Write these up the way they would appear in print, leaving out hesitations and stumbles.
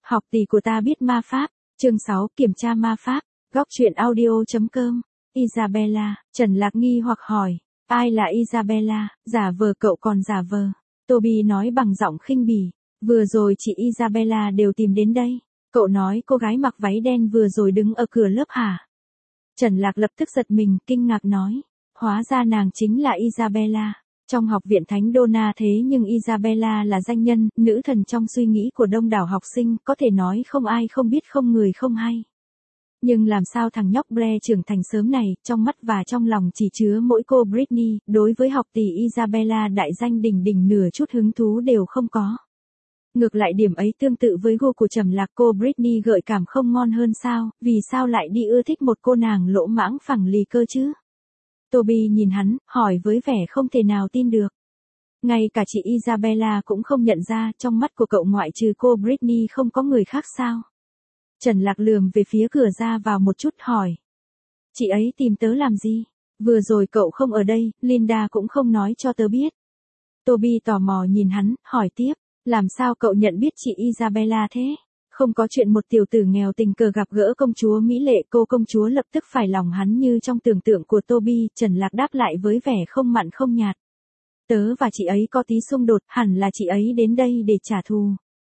Học tỷ của ta biết ma pháp. Chương 6, kiểm tra ma pháp. Góc truyện audio.com. Isabella, Trần Lạc nghi hoặc hỏi. Ai là Isabella? Giả vờ, cậu còn giả vờ. Toby nói bằng giọng khinh bỉ. Vừa rồi chị Isabella đều tìm đến đây. Cậu nói cô gái mặc váy đen vừa rồi đứng ở cửa lớp hả? Trần Lạc lập tức giật mình, kinh ngạc nói. Hóa ra nàng chính là Isabella. Trong học viện Thánh Donna thế nhưng Isabella là danh nhân, nữ thần trong suy nghĩ của đông đảo học sinh, có thể nói không ai không biết không người không hay. Nhưng làm sao thằng nhóc Blair trưởng thành sớm này, trong mắt và trong lòng chỉ chứa mỗi cô Britney, đối với học tỷ Isabella đại danh đỉnh đỉnh nửa chút hứng thú đều không có. Ngược lại điểm ấy tương tự với gu của Trầm Lạc, cô Britney gợi cảm không ngon hơn sao, vì sao lại đi ưa thích một cô nàng lỗ mãng phẳng lì cơ chứ? Toby nhìn hắn, hỏi với vẻ không thể nào tin được. Ngay cả chị Isabella cũng không nhận ra, trong mắt của cậu ngoại trừ cô Britney không có người khác sao? Trần Lạc lườm về phía cửa ra vào một chút hỏi. Chị ấy tìm tớ làm gì? Vừa rồi cậu không ở đây, Linda cũng không nói cho tớ biết. Toby tò mò nhìn hắn, hỏi tiếp. Làm sao cậu nhận biết chị Isabella thế? Không có chuyện một tiểu tử nghèo tình cờ gặp gỡ công chúa mỹ lệ, cô công chúa lập tức phải lòng hắn như trong tưởng tượng của Toby. Trần Lạc đáp lại với vẻ không mặn không nhạt. Tớ và chị ấy có tí xung đột, hẳn là chị ấy đến đây để trả thù.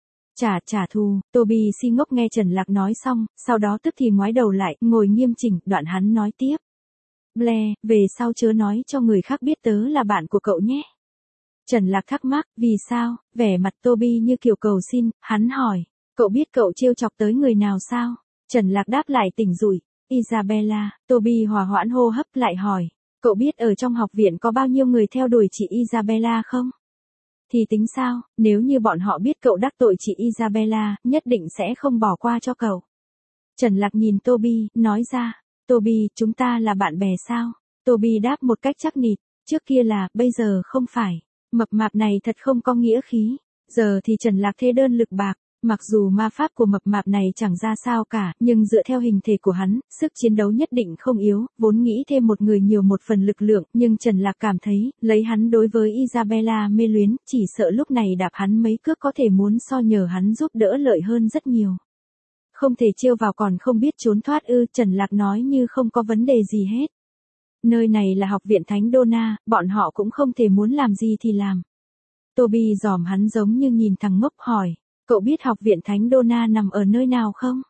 Trả thù, Toby si ngốc nghe Trần Lạc nói xong, sau đó tức thì ngoái đầu lại, ngồi nghiêm chỉnh, đoạn hắn nói tiếp. Blair, về sau chớ nói cho người khác biết tớ là bạn của cậu nhé. Trần Lạc thắc mắc, vì sao? Vẻ mặt Toby như kiểu cầu xin, hắn hỏi. Cậu biết cậu trêu chọc tới người nào sao? Trần Lạc đáp lại tỉnh rủi. Isabella, Toby hòa hoãn hô hấp lại hỏi. Cậu biết ở trong học viện có bao nhiêu người theo đuổi chị Isabella không? Thì tính sao, nếu như bọn họ biết cậu đắc tội chị Isabella, nhất định sẽ không bỏ qua cho cậu. Trần Lạc nhìn Toby, nói ra. Toby, chúng ta là bạn bè sao? Toby đáp một cách chắc nịch. Trước kia là, bây giờ không phải. Mập mạp này thật không có nghĩa khí. Giờ thì Trần Lạc thế đơn lực bạc. Mặc dù ma pháp của mập mạp này chẳng ra sao cả, nhưng dựa theo hình thể của hắn, sức chiến đấu nhất định không yếu, vốn nghĩ thêm một người nhiều một phần lực lượng, nhưng Trần Lạc cảm thấy, lấy hắn đối với Isabella mê luyến, chỉ sợ lúc này đạp hắn mấy cước có thể muốn so nhờ hắn giúp đỡ lợi hơn rất nhiều. Không thể trêu vào còn không biết trốn thoát ư? Trần Lạc nói như không có vấn đề gì hết. Nơi này là học viện Thánh Donna, bọn họ cũng không thể muốn làm gì thì làm. Toby dòm hắn giống như nhìn thằng ngốc hỏi. Cậu biết học viện Thánh Donna nằm ở nơi nào không?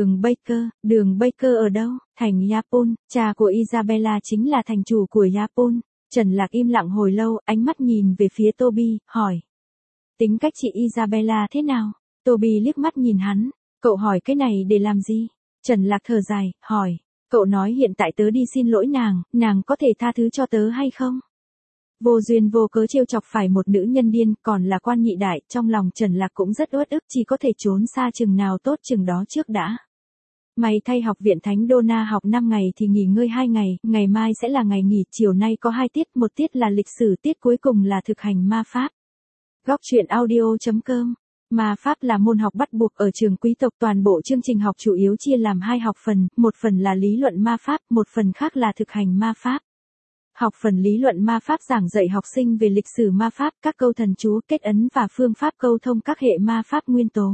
Đường Baker ở đâu? Thành Yapon, cha của Isabella chính là thành chủ của Yapon. Trần Lạc im lặng hồi lâu, ánh mắt nhìn về phía Toby, hỏi. Tính cách chị Isabella thế nào? Toby liếc mắt nhìn hắn. Cậu hỏi cái này để làm gì? Trần Lạc thở dài, hỏi. Cậu nói hiện tại tớ đi xin lỗi nàng có thể tha thứ cho tớ hay không? Vô duyên vô cớ trêu chọc phải một nữ nhân điên, còn là quan nhị đại, trong lòng Trần Lạc cũng rất uất ức, chỉ có thể trốn xa chừng nào tốt chừng đó trước đã. May thay học viện Thánh Donna học 5 ngày thì nghỉ ngơi 2 ngày, ngày mai sẽ là ngày nghỉ, chiều nay có 2 tiết, một tiết là lịch sử, tiết cuối cùng là thực hành ma pháp. Góc truyện audio.com. Ma pháp là môn học bắt buộc ở trường quý tộc, toàn bộ chương trình học chủ yếu chia làm 2 học phần, một phần là lý luận ma pháp, một phần khác là thực hành ma pháp. Học phần lý luận ma pháp giảng dạy học sinh về lịch sử ma pháp, các câu thần chú, kết ấn và phương pháp câu thông các hệ ma pháp nguyên tố.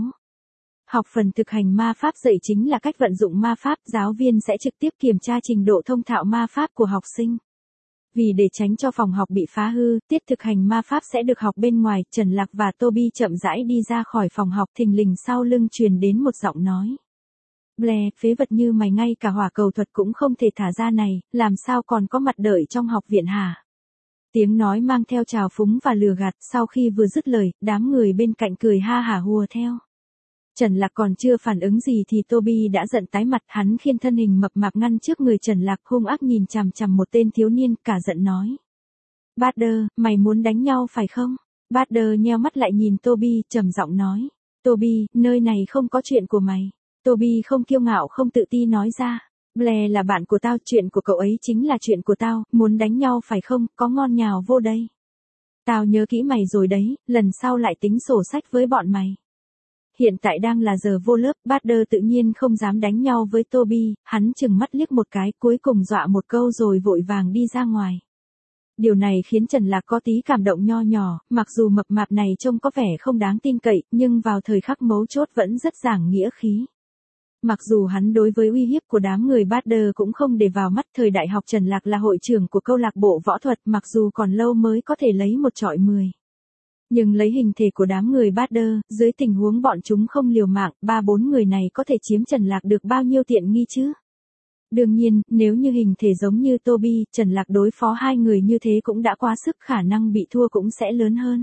Học phần thực hành ma pháp dạy chính là cách vận dụng ma pháp, giáo viên sẽ trực tiếp kiểm tra trình độ thông thạo ma pháp của học sinh. Vì để tránh cho phòng học bị phá hư, tiết thực hành ma pháp sẽ được học bên ngoài. Trần Lạc và Toby chậm rãi đi ra khỏi phòng học, thình lình sau lưng truyền đến một giọng nói. Blair, phế vật như mày ngay cả hỏa cầu thuật cũng không thể thả ra này, làm sao còn có mặt đợi trong học viện hả? Tiếng nói mang theo trào phúng và lừa gạt, sau khi vừa dứt lời, đám người bên cạnh cười ha hả hùa theo. Trần Lạc còn chưa phản ứng gì thì Toby đã giận tái mặt, hắn khiêng thân hình mập mạp ngăn trước người Trần Lạc, hung ác nhìn chằm chằm một tên thiếu niên, cả giận nói. Bader, mày muốn đánh nhau phải không? Bader nheo mắt lại nhìn Toby, trầm giọng nói. Toby, nơi này không có chuyện của mày. Toby không kiêu ngạo không tự ti nói ra. Blair là bạn của tao, chuyện của cậu ấy chính là chuyện của tao, muốn đánh nhau phải không, có ngon nhào vô đây. Tao nhớ kỹ mày rồi đấy, lần sau lại tính sổ sách với bọn mày. Hiện tại đang là giờ vô lớp, Bader tự nhiên không dám đánh nhau với Toby, hắn chừng mắt liếc một cái, cuối cùng dọa một câu rồi vội vàng đi ra ngoài. Điều này khiến Trần Lạc có tí cảm động nho nhỏ, mặc dù mập mạp này trông có vẻ không đáng tin cậy, nhưng vào thời khắc mấu chốt vẫn rất giảng nghĩa khí. Mặc dù hắn đối với uy hiếp của đám người Bader cũng không để vào mắt, thời đại học Trần Lạc là hội trưởng của câu lạc bộ võ thuật, mặc dù còn lâu mới có thể lấy một chọi 10. Nhưng lấy hình thể của đám người Bader, dưới tình huống bọn chúng không liều mạng, 3-4 người này có thể chiếm Trần Lạc được bao nhiêu tiện nghi chứ? Đương nhiên, nếu như hình thể giống như Toby, Trần Lạc đối phó hai người như thế cũng đã quá sức, khả năng bị thua cũng sẽ lớn hơn.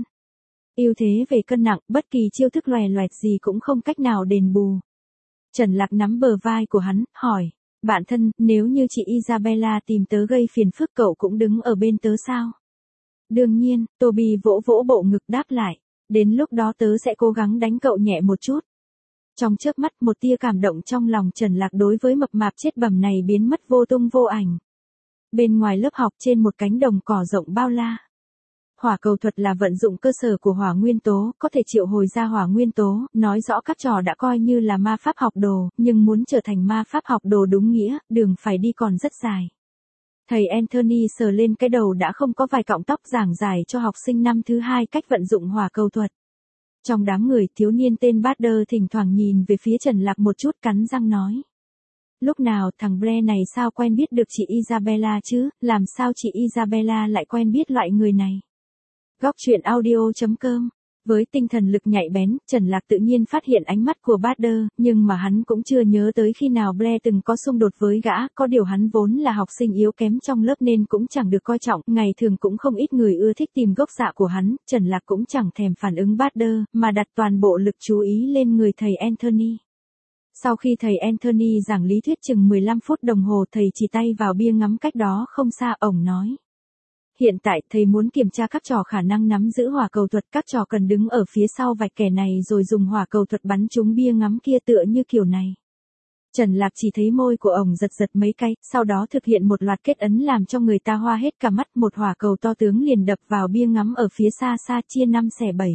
Ưu thế về cân nặng, bất kỳ chiêu thức loè loẹt gì cũng không cách nào đền bù. Trần Lạc nắm bờ vai của hắn, hỏi, bạn thân, nếu như chị Isabella tìm tớ gây phiền phức cậu cũng đứng ở bên tớ sao? Đương nhiên, Toby vỗ vỗ bộ ngực đáp lại, đến lúc đó tớ sẽ cố gắng đánh cậu nhẹ một chút. Trong chớp mắt một tia cảm động trong lòng Trần Lạc đối với mập mạp chết bầm này biến mất vô tung vô ảnh. Bên ngoài lớp học trên một cánh đồng cỏ rộng bao la. Hỏa cầu thuật là vận dụng cơ sở của hỏa nguyên tố, có thể triệu hồi ra hỏa nguyên tố, nói rõ các trò đã coi như là ma pháp học đồ, nhưng muốn trở thành ma pháp học đồ đúng nghĩa, đường phải đi còn rất dài. Thầy Anthony sờ lên cái đầu đã không có vài cọng tóc giảng giải cho học sinh năm thứ 2 cách vận dụng hỏa cầu thuật. Trong đám người, thiếu niên tên Bader thỉnh thoảng nhìn về phía Trần Lạc một chút, cắn răng nói. Lúc nào thằng Blair này sao quen biết được chị Isabella chứ, làm sao chị Isabella lại quen biết loại người này? Góc truyện audio.com. Với tinh thần lực nhạy bén, Trần Lạc tự nhiên phát hiện ánh mắt của Bader, nhưng mà hắn cũng chưa nhớ tới khi nào Blair từng có xung đột với gã, có điều hắn vốn là học sinh yếu kém trong lớp nên cũng chẳng được coi trọng, ngày thường cũng không ít người ưa thích tìm gốc dạ của hắn, Trần Lạc cũng chẳng thèm phản ứng Bader, mà đặt toàn bộ lực chú ý lên người thầy Anthony. Sau khi thầy Anthony giảng lý thuyết chừng 15 phút đồng hồ, thầy chỉ tay vào bia ngắm cách đó không xa, ổng nói. Hiện tại thầy muốn kiểm tra các trò khả năng nắm giữ hỏa cầu thuật, các trò cần đứng ở phía sau vạch kẻ này rồi dùng hỏa cầu thuật bắn trúng bia ngắm kia tựa như kiểu này. Trần Lạc chỉ thấy môi của ổng giật giật mấy cái, sau đó thực hiện một loạt kết ấn làm cho người ta hoa hết cả mắt, một hỏa cầu to tướng liền đập vào bia ngắm ở phía xa xa, chia 5/7.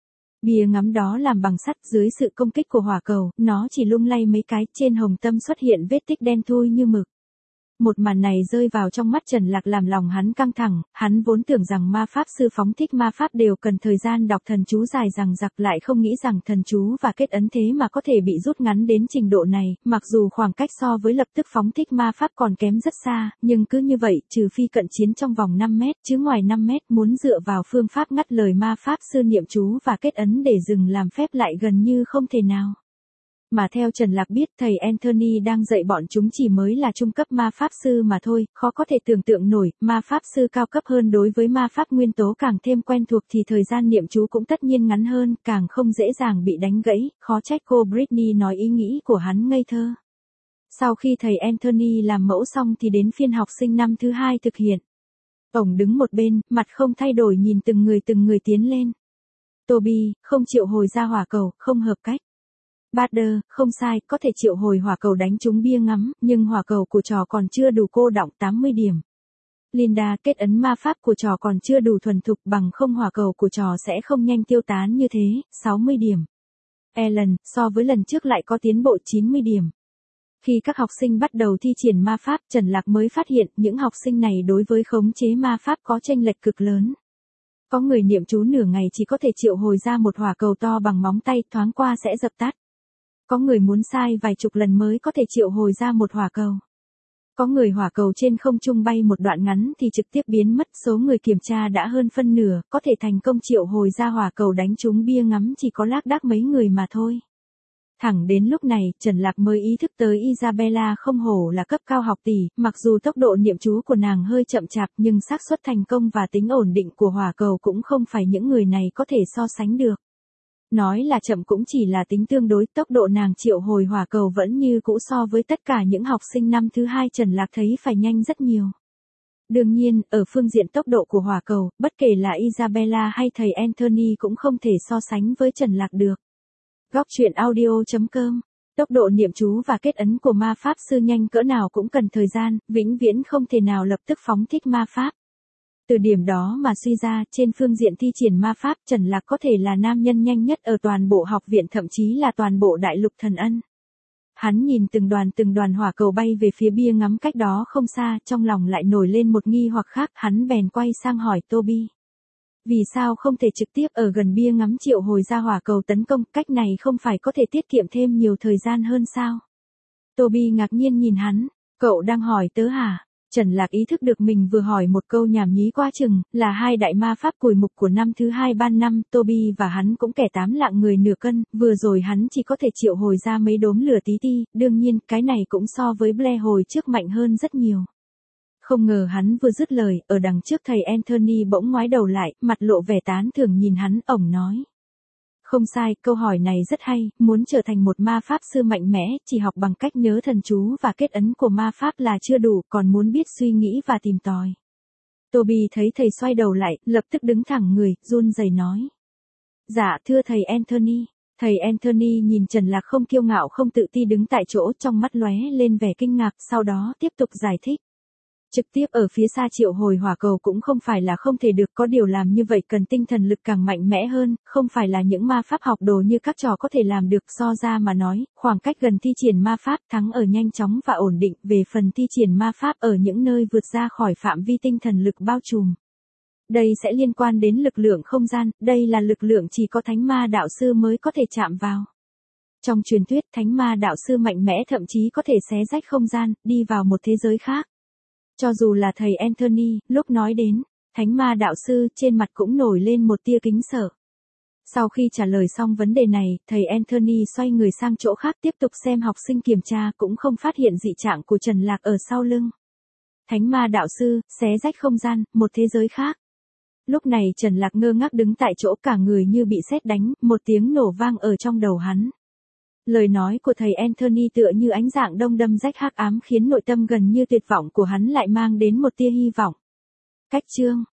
Bia ngắm đó làm bằng sắt, dưới sự công kích của hỏa cầu, nó chỉ lung lay mấy cái, trên hồng tâm xuất hiện vết tích đen thui như mực. Một màn này rơi vào trong mắt Trần Lạc làm lòng hắn căng thẳng, hắn vốn tưởng rằng ma pháp sư phóng thích ma pháp đều cần thời gian đọc thần chú dài dằng dặc, lại không nghĩ rằng thần chú và kết ấn thế mà có thể bị rút ngắn đến trình độ này, mặc dù khoảng cách so với lập tức phóng thích ma pháp còn kém rất xa, nhưng cứ như vậy, trừ phi cận chiến trong vòng 5 mét, chứ ngoài 5 mét muốn dựa vào phương pháp ngắt lời ma pháp sư niệm chú và kết ấn để dừng làm phép lại gần như không thể nào. Mà theo Trần Lạc biết, thầy Anthony đang dạy bọn chúng chỉ mới là trung cấp ma pháp sư mà thôi, khó có thể tưởng tượng nổi, ma pháp sư cao cấp hơn đối với ma pháp nguyên tố càng thêm quen thuộc thì thời gian niệm chú cũng tất nhiên ngắn hơn, càng không dễ dàng bị đánh gãy, khó trách cô Britney nói ý nghĩ của hắn ngây thơ. Sau khi thầy Anthony làm mẫu xong thì đến phiên học sinh năm thứ 2 thực hiện. Ổng đứng một bên, mặt không thay đổi nhìn từng người tiến lên. Toby, không triệu hồi ra hỏa cầu, không hợp cách. Bader, không sai, có thể triệu hồi hỏa cầu đánh trúng bia ngắm, nhưng hỏa cầu của trò còn chưa đủ cô đọng, 80 điểm. Linda, kết ấn ma pháp của trò còn chưa đủ thuần thục, bằng không hỏa cầu của trò sẽ không nhanh tiêu tán như thế, 60 điểm. Ellen, so với lần trước lại có tiến bộ 90 điểm. Khi các học sinh bắt đầu thi triển ma pháp, Trần Lạc mới phát hiện những học sinh này đối với khống chế ma pháp có chênh lệch cực lớn. Có người niệm chú nửa ngày chỉ có thể triệu hồi ra một hỏa cầu to bằng móng tay, thoáng qua sẽ dập tắt. Có người muốn sai vài chục lần mới có thể triệu hồi ra một hỏa cầu. Có người hỏa cầu trên không trung bay một đoạn ngắn thì trực tiếp biến mất, số người kiểm tra đã hơn phân nửa, có thể thành công triệu hồi ra hỏa cầu đánh trúng bia ngắm chỉ có lác đác mấy người mà thôi. Thẳng đến lúc này, Trần Lạc mới ý thức tới Isabella không hổ là cấp cao học tỷ, mặc dù tốc độ niệm chú của nàng hơi chậm chạp nhưng xác suất thành công và tính ổn định của hỏa cầu cũng không phải những người này có thể so sánh được. Nói là chậm cũng chỉ là tính tương đối, tốc độ nàng triệu hồi hỏa cầu vẫn như cũ so với tất cả những học sinh năm thứ 2 Trần Lạc thấy phải nhanh rất nhiều. Đương nhiên, ở phương diện tốc độ của hỏa cầu, bất kể là Isabella hay thầy Anthony cũng không thể so sánh với Trần Lạc được. Góc truyện audio.com. Tốc độ niệm chú và kết ấn của ma pháp sư nhanh cỡ nào cũng cần thời gian, vĩnh viễn không thể nào lập tức phóng thích ma pháp. Từ điểm đó mà suy ra, trên phương diện thi triển ma pháp, Trần Lạc có thể là nam nhân nhanh nhất ở toàn bộ học viện, thậm chí là toàn bộ đại lục thần ân. Hắn nhìn từng đoàn hỏa cầu bay về phía bia ngắm cách đó không xa, trong lòng lại nổi lên một nghi hoặc khác, hắn bèn quay sang hỏi Toby. Vì sao không thể trực tiếp ở gần bia ngắm triệu hồi ra hỏa cầu tấn công, cách này không phải có thể tiết kiệm thêm nhiều thời gian hơn sao? Toby ngạc nhiên nhìn hắn, cậu đang hỏi tớ hả? Trần Lạc ý thức được mình vừa hỏi một câu nhảm nhí quá chừng, là hai đại ma pháp cùi mục của năm thứ 2 ban năm, Toby và hắn cũng kẻ 8 lạng người nửa cân, vừa rồi hắn chỉ có thể triệu hồi ra mấy đốm lửa tí ti, đương nhiên, cái này cũng so với Blair hồi trước mạnh hơn rất nhiều. Không ngờ hắn vừa dứt lời, ở đằng trước thầy Anthony bỗng ngoái đầu lại, mặt lộ vẻ tán thưởng nhìn hắn, ổng nói. Không sai, câu hỏi này rất hay, muốn trở thành một ma pháp sư mạnh mẽ, chỉ học bằng cách nhớ thần chú và kết ấn của ma pháp là chưa đủ, còn muốn biết suy nghĩ và tìm tòi. Toby thấy thầy xoay đầu lại, lập tức đứng thẳng người, run rẩy nói. Dạ, thưa thầy Anthony. Thầy Anthony nhìn Trần Lạc không kiêu ngạo không tự ti đứng tại chỗ, trong mắt lóe lên vẻ kinh ngạc, sau đó tiếp tục giải thích. Trực tiếp ở phía xa triệu hồi hỏa cầu cũng không phải là không thể được, có điều làm như vậy cần tinh thần lực càng mạnh mẽ hơn, không phải là những ma pháp học đồ như các trò có thể làm được. So ra mà nói, khoảng cách gần thi triển ma pháp thắng ở nhanh chóng và ổn định, về phần thi triển ma pháp ở những nơi vượt ra khỏi phạm vi tinh thần lực bao trùm. Đây sẽ liên quan đến lực lượng không gian, đây là lực lượng chỉ có thánh ma đạo sư mới có thể chạm vào. Trong truyền thuyết, thánh ma đạo sư mạnh mẽ thậm chí có thể xé rách không gian, đi vào một thế giới khác. Cho dù là thầy Anthony, lúc nói đến thánh ma đạo sư, trên mặt cũng nổi lên một tia kính sợ. Sau khi trả lời xong vấn đề này, thầy Anthony xoay người sang chỗ khác tiếp tục xem học sinh kiểm tra, cũng không phát hiện dị trạng của Trần Lạc ở sau lưng. Thánh ma đạo sư, xé rách không gian, một thế giới khác. Lúc này Trần Lạc ngơ ngác đứng tại chỗ, cả người như bị sét đánh, một tiếng nổ vang ở trong đầu hắn. Lời nói của thầy Anthony tựa như ánh dạng đông đâm rách hắc ám, khiến nội tâm gần như tuyệt vọng của hắn lại mang đến một tia hy vọng. Cách chương